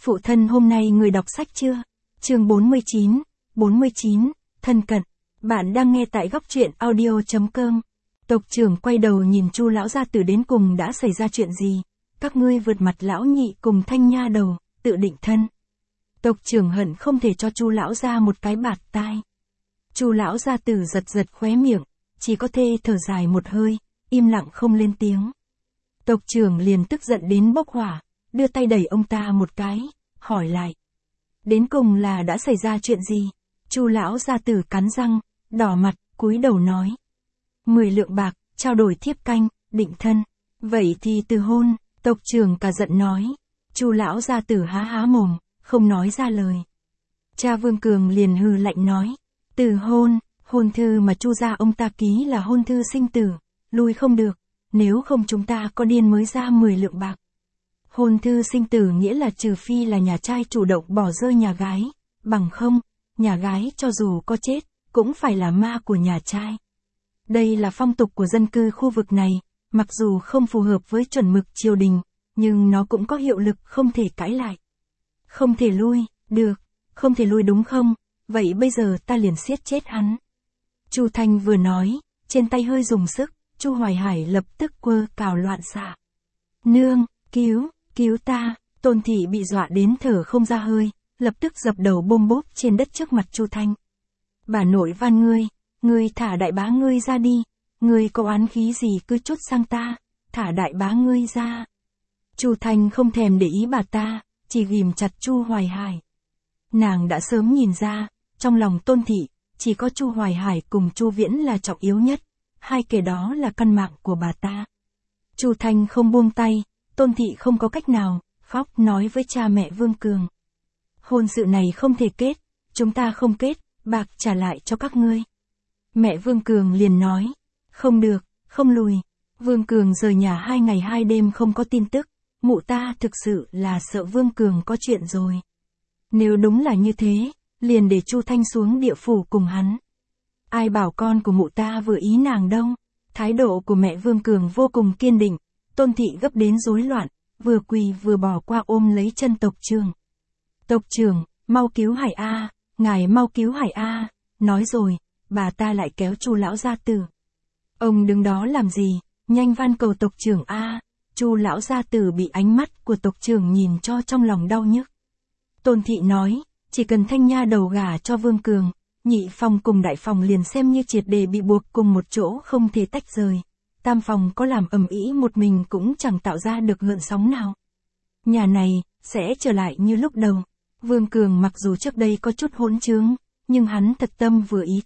Phụ thân hôm nay người đọc sách chưa? Chương 49, thân cận. Bạn đang nghe tại góc truyện audio.com. Tộc trưởng quay đầu nhìn Chu lão gia tử đến cùng đã xảy ra chuyện gì? Các ngươi vượt mặt lão nhị cùng Thanh nha đầu, tự định thân. Tộc trưởng hận không thể cho Chu lão gia một cái bạt tai. Chu lão gia tử giật giật khóe miệng, chỉ có thể thở dài một hơi, im lặng không lên tiếng. Tộc trưởng liền tức giận đến bốc hỏa, đưa tay đẩy ông ta một cái, hỏi lại. Đến cùng là đã xảy ra chuyện gì? Chu lão gia tử cắn răng, đỏ mặt, cúi đầu nói. 10 lượng bạc, trao đổi thiếp canh, định thân. Vậy thì từ hôn, tộc trưởng cả giận nói. Chu lão gia tử há há mồm, không nói ra lời. Cha Vương Cường liền hừ lạnh nói. Từ hôn, hôn thư mà Chu gia ông ta ký là hôn thư sinh tử, lui không được, nếu không chúng ta có điên mới ra 10 lượng bạc. Hôn thư sinh tử nghĩa là trừ phi là nhà trai chủ động bỏ rơi nhà gái, bằng không, nhà gái cho dù có chết, cũng phải là ma của nhà trai. Đây là phong tục của dân cư khu vực này, mặc dù không phù hợp với chuẩn mực triều đình, nhưng nó cũng có hiệu lực không thể cãi lại. Không thể lui, được, không thể lui đúng không, vậy bây giờ ta liền siết chết hắn. Chu Thanh vừa nói, trên tay hơi dùng sức, Chu Hoài Hải lập tức quơ cào loạn xạ. Nương, cứu ta, Tôn thị bị dọa đến thở không ra hơi, lập tức dập đầu bôm bốp trên đất trước mặt Chu Thanh. Bà nội van ngươi thả đại bá ngươi ra đi, ngươi có oán khí gì cứ trút sang ta, thả đại bá ngươi ra. Chu Thanh không thèm để ý bà ta, chỉ ghìm chặt Chu Hoài Hải. Nàng đã sớm nhìn ra, trong lòng Tôn thị, chỉ có Chu Hoài Hải cùng Chu Viễn là trọng yếu nhất, hai kẻ đó là căn mạng của bà ta. Chu Thanh không buông tay, Tôn thị không có cách nào, khóc nói với cha mẹ Vương Cường. Hôn sự này không thể kết, chúng ta không kết, bạc trả lại cho các ngươi. Mẹ Vương Cường liền nói, không được, không lùi. Vương Cường rời nhà 2 ngày 2 đêm không có tin tức, mụ ta thực sự là sợ Vương Cường có chuyện rồi. Nếu đúng là như thế, liền để Chu Thanh xuống địa phủ cùng hắn. Ai bảo con của mụ ta vừa ý nàng đâu. Thái độ của mẹ Vương Cường vô cùng kiên định, Tôn thị gấp đến rối loạn, vừa quỳ vừa bỏ qua ôm lấy chân tộc trưởng. Tộc trưởng, mau cứu Hải A, ngài mau cứu Hải A, nói rồi, bà ta lại kéo Chu lão gia tử. Ông đứng đó làm gì, nhanh van cầu tộc trưởng A. Chu lão gia tử bị ánh mắt của tộc trưởng nhìn cho trong lòng đau nhức. Tôn thị nói, chỉ cần Thanh nha đầu gả cho Vương Cường, nhị phòng cùng đại phòng liền xem như triệt để bị buộc cùng một chỗ không thể tách rời. Tam phòng có làm ầm ĩ một mình cũng chẳng tạo ra được gợn sóng nào. Nhà này, sẽ trở lại như lúc đầu. Vương Cường mặc dù trước đây có chút hỗn trướng, nhưng hắn thật tâm vừa ý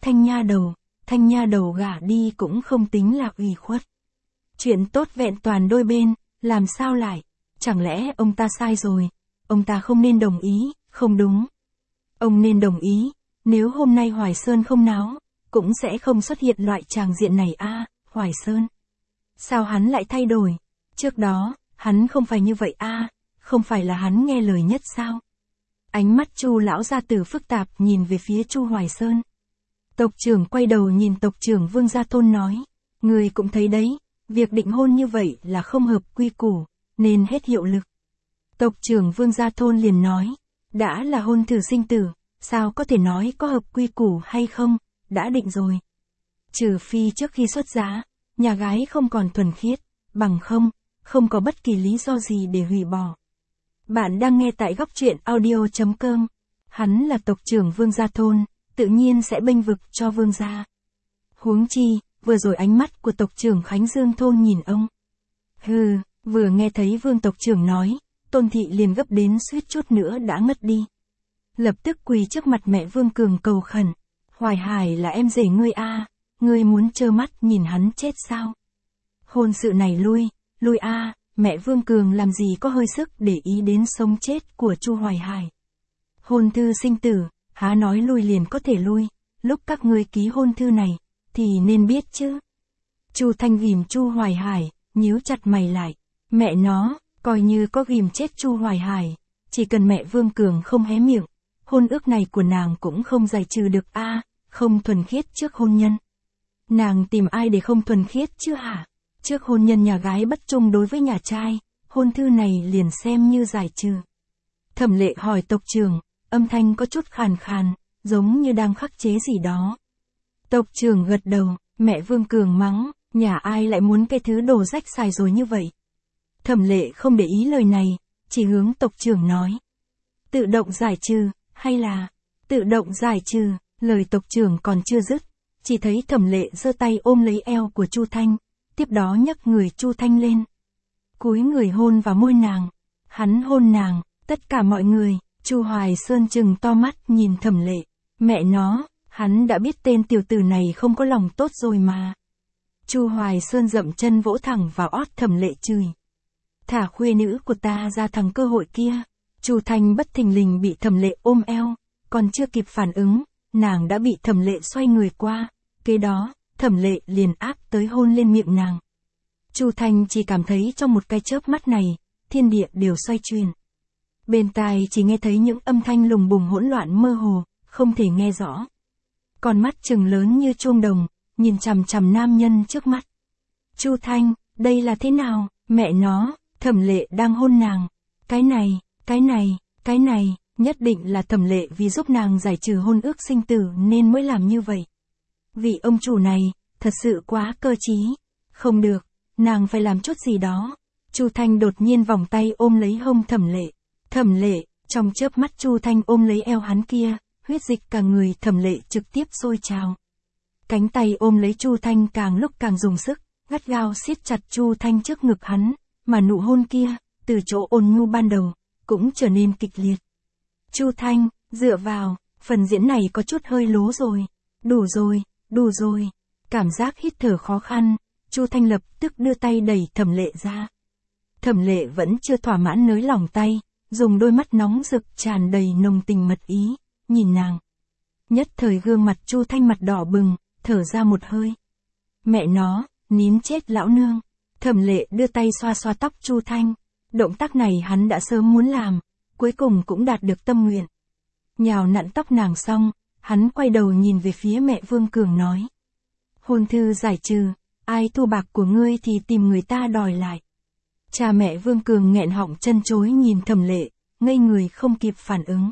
Thanh nha đầu gả đi cũng không tính là ủy khuất. Chuyện tốt vẹn toàn đôi bên, làm sao lại, chẳng lẽ ông ta sai rồi, ông ta không nên đồng ý, không đúng. Ông nên đồng ý, nếu hôm nay Hoài Sơn không náo, cũng sẽ không xuất hiện loại tràng diện này a. Hoài Sơn. Sao hắn lại thay đổi? Trước đó, hắn không phải như vậy a, không phải là hắn nghe lời nhất sao? Ánh mắt Chu lão gia tử phức tạp nhìn về phía Chu Hoài Sơn. Tộc trưởng quay đầu nhìn tộc trưởng Vương Gia Thôn nói, người cũng thấy đấy, việc định hôn như vậy là không hợp quy củ, nên hết hiệu lực. Tộc trưởng Vương Gia Thôn liền nói, đã là hôn thử sinh tử, sao có thể nói có hợp quy củ hay không, đã định rồi. Trừ phi trước khi xuất giá, nhà gái không còn thuần khiết, bằng không có bất kỳ lý do gì để hủy bỏ. Bạn đang nghe tại góc truyện audio.com. Hắn là tộc trưởng Vương Gia Thôn, tự nhiên sẽ bênh vực cho Vương Gia. Huống chi, vừa rồi ánh mắt của tộc trưởng Khánh Dương Thôn nhìn ông. Vừa nghe thấy Vương tộc trưởng nói, Tôn thị liền gấp đến suýt chút nữa đã ngất đi. Lập tức quỳ trước mặt mẹ Vương Cường cầu khẩn. Hoài Hải là em rể ngươi a, ngươi muốn trơ mắt nhìn hắn chết sao? Hôn sự này lui a, mẹ Vương Cường làm gì có hơi sức để ý đến sống chết của Chu Hoài Hải. Hôn thư sinh tử, há nói lui liền có thể lui, lúc các ngươi ký hôn thư này, thì nên biết chứ. Chu Thanh ghìm Chu Hoài Hải, nhíu chặt mày lại, mẹ nó, coi như có ghìm chết Chu Hoài Hải, chỉ cần mẹ Vương Cường không hé miệng, hôn ước này của nàng cũng không giải trừ được a, không thuần khiết trước hôn nhân. Nàng tìm ai để không thuần khiết chứ hả? Trước hôn nhân nhà gái bất trung đối với nhà trai, hôn thư này liền xem như giải trừ. Thẩm Lệ hỏi tộc trưởng, âm thanh có chút khàn khàn, giống như đang khắc chế gì đó. Tộc trưởng gật đầu, mẹ Vương Cường mắng, nhà ai lại muốn cái thứ đồ rách xài rồi như vậy. Thẩm Lệ không để ý lời này, chỉ hướng tộc trưởng nói. Tự động giải trừ, hay là, tự động giải trừ, lời tộc trưởng còn chưa dứt, chỉ thấy Thẩm Lệ giơ tay ôm lấy eo của Chu Thanh, tiếp đó nhấc người Chu Thanh lên. Cúi người hôn vào môi nàng, hắn hôn nàng, tất cả mọi người, Chu Hoài Sơn trừng to mắt nhìn Thẩm Lệ, mẹ nó, hắn đã biết tên tiểu tử này không có lòng tốt rồi mà. Chu Hoài Sơn dậm chân vỗ thẳng vào ót Thẩm Lệ chửi. Thả khuê nữ của ta ra thằng cơ hội kia. Chu Thanh bất thình lình bị Thẩm Lệ ôm eo, còn chưa kịp phản ứng, nàng đã bị Thẩm Lệ xoay người qua, kế đó, Thẩm Lệ liền áp tới hôn lên miệng nàng. Chu Thanh chỉ cảm thấy trong một cái chớp mắt này, thiên địa đều xoay chuyển. Bên tai chỉ nghe thấy những âm thanh lùng bùng hỗn loạn mơ hồ, không thể nghe rõ. Con mắt trừng lớn như chuông đồng, nhìn chằm chằm nam nhân trước mắt. Chu Thanh, đây là thế nào, mẹ nó, Thẩm Lệ đang hôn nàng. Cái này, nhất định là Thẩm Lệ vì giúp nàng giải trừ hôn ước sinh tử nên mới làm như vậy. Vị ông chủ này, thật sự quá cơ trí. Không được, nàng phải làm chút gì đó. Chu Thanh đột nhiên vòng tay ôm lấy hông Thẩm Lệ. Thẩm Lệ, trong chớp mắt Chu Thanh ôm lấy eo hắn kia, huyết dịch cả người Thẩm Lệ trực tiếp sôi trào. Cánh tay ôm lấy Chu Thanh càng lúc càng dùng sức, gắt gao siết chặt Chu Thanh trước ngực hắn, mà nụ hôn kia, từ chỗ ôn nhu ban đầu, cũng trở nên kịch liệt. Chu Thanh, dựa vào, phần diễn này có chút hơi lố rồi. Đủ rồi. Cảm giác hít thở khó khăn, Chu Thanh lập tức đưa tay đẩy Thẩm Lệ ra. Thẩm Lệ vẫn chưa thỏa mãn nới lỏng tay, dùng đôi mắt nóng rực tràn đầy nồng tình mật ý, nhìn nàng. Nhất thời gương mặt Chu Thanh mặt đỏ bừng, thở ra một hơi. Mẹ nó, nín chết lão nương. Thẩm Lệ đưa tay xoa xoa tóc Chu Thanh. Động tác này hắn đã sớm muốn làm, cuối cùng cũng đạt được tâm nguyện. Nhào nặn tóc nàng xong, hắn quay đầu nhìn về phía mẹ Vương Cường nói. Hôn thư giải trừ, ai thu bạc của ngươi thì tìm người ta đòi lại. Cha mẹ Vương Cường nghẹn họng chân chối nhìn Thẩm Lệ, ngây người không kịp phản ứng.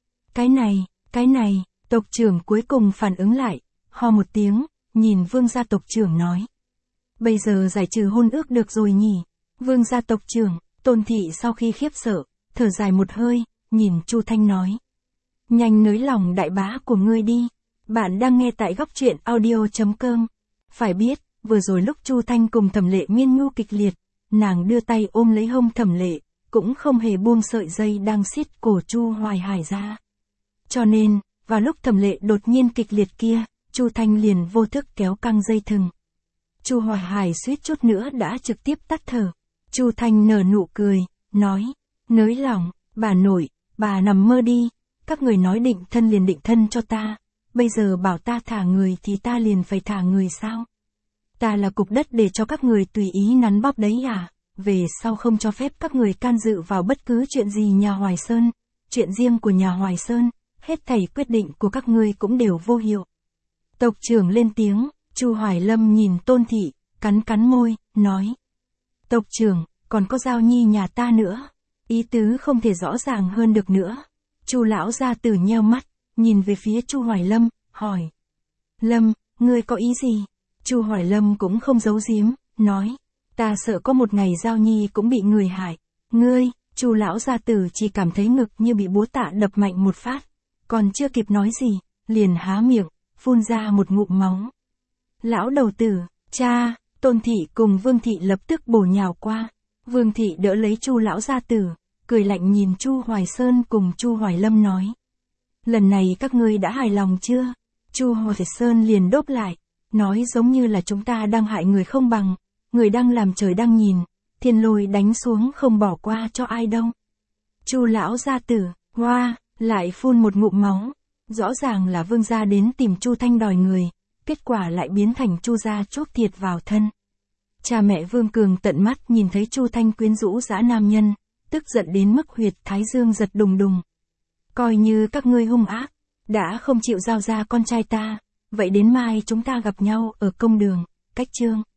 Cái này, tộc trưởng cuối cùng phản ứng lại, ho một tiếng, nhìn Vương gia tộc trưởng nói. Bây giờ giải trừ hôn ước được rồi nhỉ? Vương gia tộc trưởng, Tôn thị sau khi khiếp sợ, thở dài một hơi, nhìn Chu Thanh nói. Nhanh nới lòng đại bá của ngươi đi. Bạn đang nghe tại góc truyện audio.com. Phải biết, vừa rồi lúc Chu Thanh cùng Thẩm Lệ miên nhu kịch liệt, nàng đưa tay ôm lấy hông Thẩm Lệ, cũng không hề buông sợi dây đang siết cổ Chu Hoài Hải ra. Cho nên, vào lúc Thẩm Lệ đột nhiên kịch liệt kia, Chu Thanh liền vô thức kéo căng dây thừng. Chu Hoài Hải suýt chút nữa đã trực tiếp tắt thở. Chu Thanh nở nụ cười, nói, nới lỏng, bà nội, bà nằm mơ đi, các người nói định thân liền định thân cho ta, bây giờ bảo ta thả người thì ta liền phải thả người sao? Ta là cục đất để cho các người tùy ý nắn bóp đấy à? Về sau không cho phép các người can dự vào bất cứ chuyện gì nhà Hoài Sơn, chuyện riêng của nhà Hoài Sơn, hết thảy quyết định của các ngươi cũng đều vô hiệu. Tộc trưởng lên tiếng, Chu Hoài Lâm nhìn Tôn thị, cắn môi, nói. Tộc trưởng, còn có Giao Nhi nhà ta nữa. Ý tứ không thể rõ ràng hơn được nữa. Chu lão gia tử nheo mắt, nhìn về phía Chu Hoài Lâm, hỏi. Lâm, ngươi có ý gì? Chu Hoài Lâm cũng không giấu giếm, nói. Ta sợ có một ngày Giao Nhi cũng bị người hại. Ngươi, Chu lão gia tử chỉ cảm thấy ngực như bị búa tạ đập mạnh một phát. Còn chưa kịp nói gì, liền há miệng, phun ra một ngụm máu. Lão đầu tử, cha, Tôn thị cùng Vương thị lập tức bổ nhào qua. Vương thị đỡ lấy Chu lão gia tử, cười lạnh nhìn Chu Hoài Sơn cùng Chu Hoài Lâm nói. Lần này các ngươi đã hài lòng chưa? Chu Hoài Sơn liền đốp lại, nói giống như là chúng ta đang hại người không bằng, người đang làm trời đang nhìn, thiên lôi đánh xuống không bỏ qua cho ai đâu. Chu lão gia tử, hoa, lại phun một ngụm máu, rõ ràng là Vương gia đến tìm Chu Thanh đòi người, kết quả lại biến thành Chu gia chuốc thiệt vào thân. Cha mẹ Vương Cường tận mắt nhìn thấy Chu Thanh quyến rũ dã nam nhân, tức giận đến mức huyệt thái dương giật đùng đùng. Coi như các ngươi hung ác, đã không chịu giao ra con trai ta, vậy đến mai chúng ta gặp nhau ở công đường, cách chương.